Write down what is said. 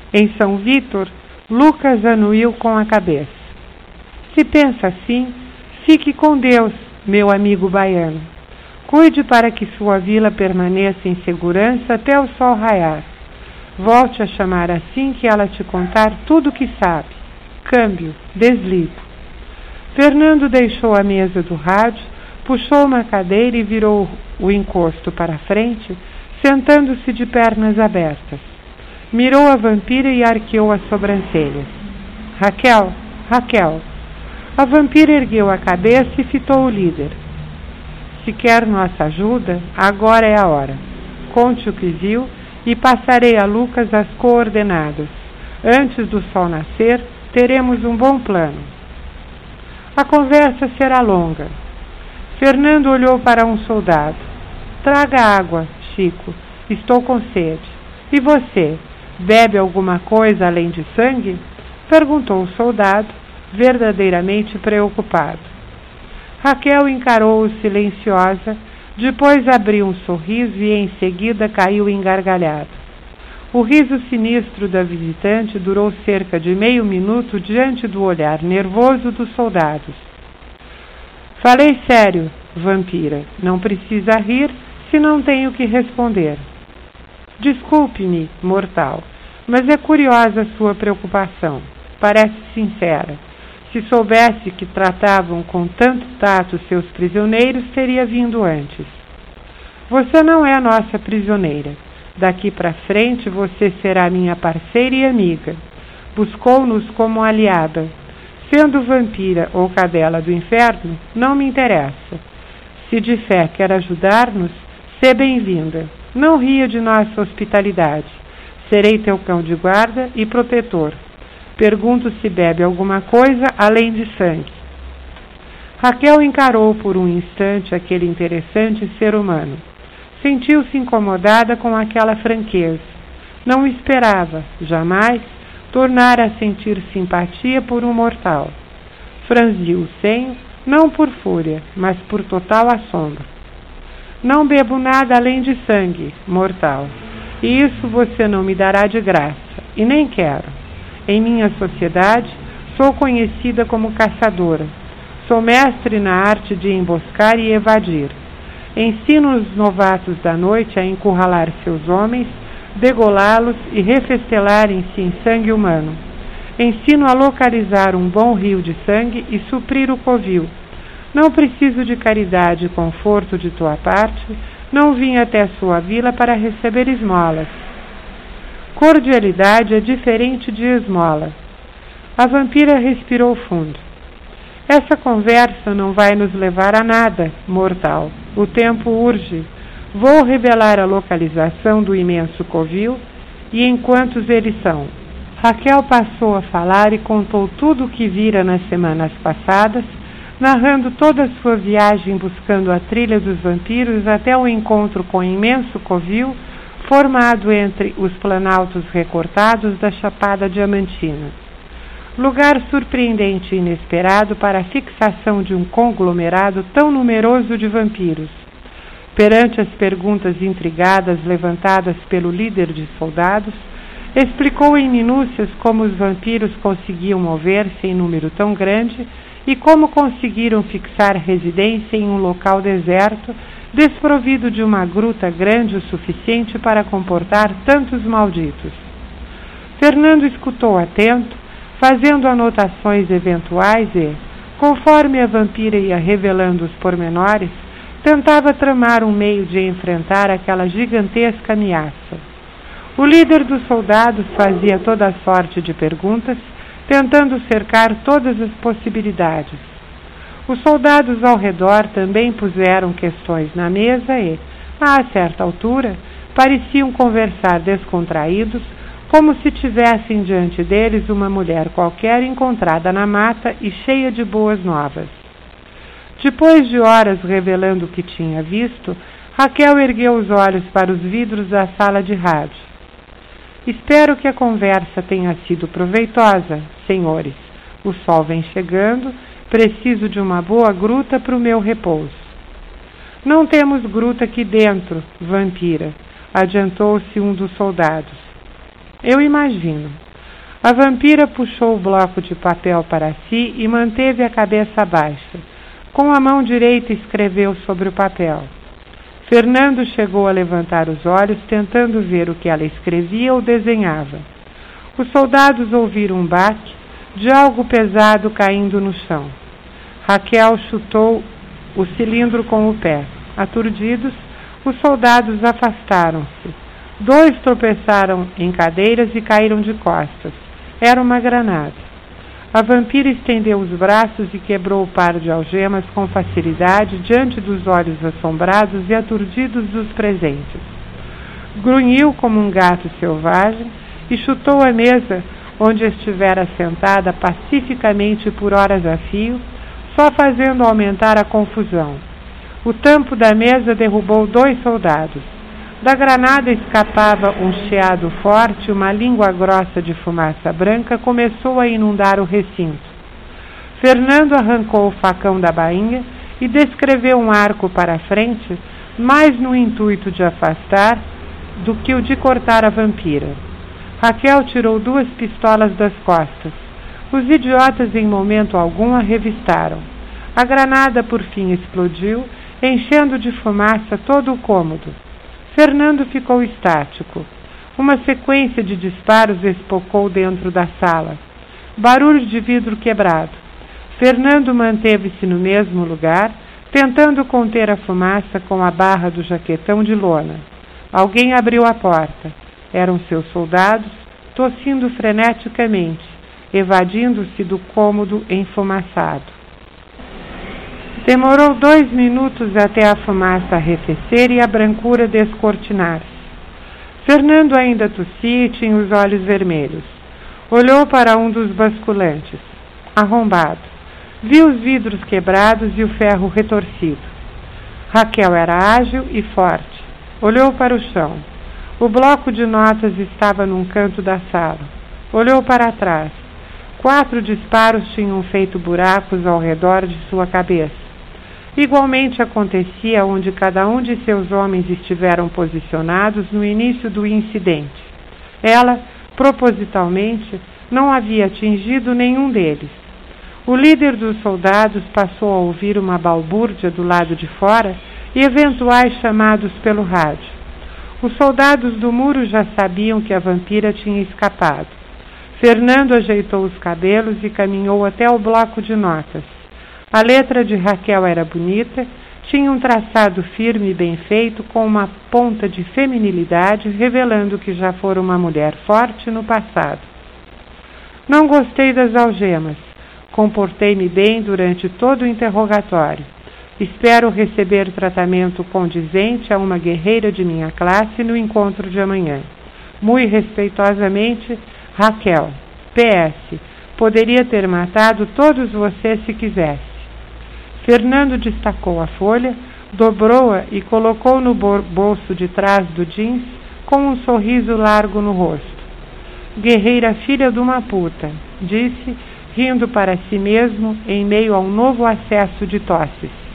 Em São Vítor, Lucas anuiu com a cabeça. Se pensa assim, fique com Deus, meu amigo baiano. Cuide para que sua vila permaneça em segurança até o sol raiar. Volte a chamar assim que ela te contar tudo o que sabe. Câmbio, desligo. Fernando deixou a mesa do rádio, puxou uma cadeira e virou o encosto para a frente, sentando-se de pernas abertas. Mirou a vampira e arqueou as sobrancelhas. Raquel, Raquel. A vampira ergueu a cabeça e fitou o líder. Se quer nossa ajuda, agora é a hora. Conte o que viu e passarei a Lucas as coordenadas. Antes do sol nascer, teremos um bom plano. A conversa será longa. Fernando olhou para um soldado. Traga água, Chico. Estou com sede. E você, bebe alguma coisa além de sangue? Perguntou o soldado, verdadeiramente preocupado. Raquel encarou-o silenciosa, depois abriu um sorriso e em seguida caiu em gargalhada. O riso sinistro da visitante durou cerca de meio minuto diante do olhar nervoso dos soldados. Falei sério, vampira. Não precisa rir se não tenho que responder. Desculpe-me, mortal, mas é curiosa a sua preocupação. Parece sincera. Se soubesse que tratavam com tanto tato seus prisioneiros, teria vindo antes. Você não é nossa prisioneira. Daqui para frente você será minha parceira e amiga. Buscou-nos como aliada. Sendo vampira ou cadela do inferno, não me interessa. Se de fé quer ajudar-nos, seja bem-vinda. Não ria de nossa hospitalidade. Serei teu cão de guarda e protetor. Pergunto se bebe alguma coisa além de sangue. Raquel encarou por um instante aquele interessante ser humano. Sentiu-se incomodada com aquela franqueza. Não esperava, jamais, tornar a sentir simpatia por um mortal. Franziu o senho, não por fúria, mas por total assombro. Não bebo nada além de sangue, mortal, e isso você não me dará de graça, e nem quero. Em minha sociedade, sou conhecida como caçadora. Sou mestre na arte de emboscar e evadir. Ensino os novatos da noite a encurralar seus homens, degolá-los e refestelarem-se em sangue humano. Ensino a localizar um bom rio de sangue e suprir o covil. Não preciso de caridade e conforto de tua parte, não vim até sua vila para receber esmolas. Cordialidade é diferente de esmola. A vampira respirou fundo. Essa conversa não vai nos levar a nada, mortal. O tempo urge. Vou revelar a localização do imenso covil e em quantos eles são. Raquel passou a falar e contou tudo o que vira nas semanas passadas, narrando toda a sua viagem buscando a trilha dos vampiros até o encontro com o imenso covil formado entre os planaltos recortados da Chapada Diamantina. Lugar surpreendente e inesperado para a fixação de um conglomerado tão numeroso de vampiros. Perante as perguntas intrigadas levantadas pelo líder de soldados, explicou em minúcias como os vampiros conseguiam mover-se em número tão grande e como conseguiram fixar residência em um local deserto, desprovido de uma gruta grande o suficiente para comportar tantos malditos. Fernando escutou atento, fazendo anotações eventuais e, conforme a vampira ia revelando os pormenores, tentava tramar um meio de enfrentar aquela gigantesca ameaça. O líder dos soldados fazia toda a sorte de perguntas, tentando cercar todas as possibilidades. Os soldados ao redor também puseram questões na mesa e, a certa altura, pareciam conversar descontraídos, como se tivessem diante deles uma mulher qualquer encontrada na mata e cheia de boas novas. Depois de horas revelando o que tinha visto, Raquel ergueu os olhos para os vidros da sala de rádio. Espero que a conversa tenha sido proveitosa, senhores. O sol vem chegando, preciso de uma boa gruta para o meu repouso. Não temos gruta aqui dentro, vampira, adiantou-se um dos soldados. Eu imagino. A vampira puxou o bloco de papel para si e manteve a cabeça baixa. Com a mão direita escreveu sobre o papel. Fernando chegou a levantar os olhos, tentando ver o que ela escrevia ou desenhava. Os soldados ouviram um baque de algo pesado caindo no chão. Raquel chutou o cilindro com o pé. Aturdidos, os soldados afastaram-se. 2 tropeçaram em cadeiras e caíram de costas. Era uma granada. A vampira estendeu os braços e quebrou o par de algemas com facilidade diante dos olhos assombrados e aturdidos dos presentes. Grunhiu como um gato selvagem e chutou a mesa onde estivera sentada pacificamente por horas a fio, só fazendo aumentar a confusão. O tampo da mesa derrubou 2 soldados. Da granada escapava um chiado forte e uma língua grossa de fumaça branca começou a inundar o recinto. Fernando arrancou o facão da bainha e descreveu um arco para a frente, mais no intuito de afastar do que o de cortar a vampira. Raquel tirou 2 pistolas das costas. Os idiotas em momento algum a revistaram. A granada por fim explodiu, enchendo de fumaça todo o cômodo. Fernando ficou estático. Uma sequência de disparos espocou dentro da sala. Barulho de vidro quebrado. Fernando manteve-se no mesmo lugar, tentando conter a fumaça com a barra do jaquetão de lona. Alguém abriu a porta. Eram seus soldados, tossindo freneticamente, evadindo-se do cômodo enfumaçado. Demorou 2 minutos até a fumaça arrefecer e a brancura descortinar-se. Fernando ainda tossia e tinha os olhos vermelhos. Olhou para um dos basculantes. Arrombado. Viu os vidros quebrados e o ferro retorcido. Raquel era ágil e forte. Olhou para o chão. O bloco de notas estava num canto da sala. Olhou para trás. 4 disparos tinham feito buracos ao redor de sua cabeça. Igualmente acontecia onde cada um de seus homens estiveram posicionados no início do incidente. Ela, propositalmente, não havia atingido nenhum deles. O líder dos soldados passou a ouvir uma balbúrdia do lado de fora e eventuais chamados pelo rádio. Os soldados do muro já sabiam que a vampira tinha escapado. Fernando ajeitou os cabelos e caminhou até o bloco de notas. A letra de Raquel era bonita, tinha um traçado firme e bem feito, com uma ponta de feminilidade, revelando que já fora uma mulher forte no passado. Não gostei das algemas. Comportei-me bem durante todo o interrogatório. Espero receber tratamento condizente a uma guerreira de minha classe no encontro de amanhã. Muito respeitosamente, Raquel. PS. Poderia ter matado todos vocês se quisesse. Fernando destacou a folha, dobrou-a e colocou no bolso de trás do jeans com um sorriso largo no rosto. Guerreira filha de uma puta, disse, rindo para si mesmo em meio a um novo acesso de tosses.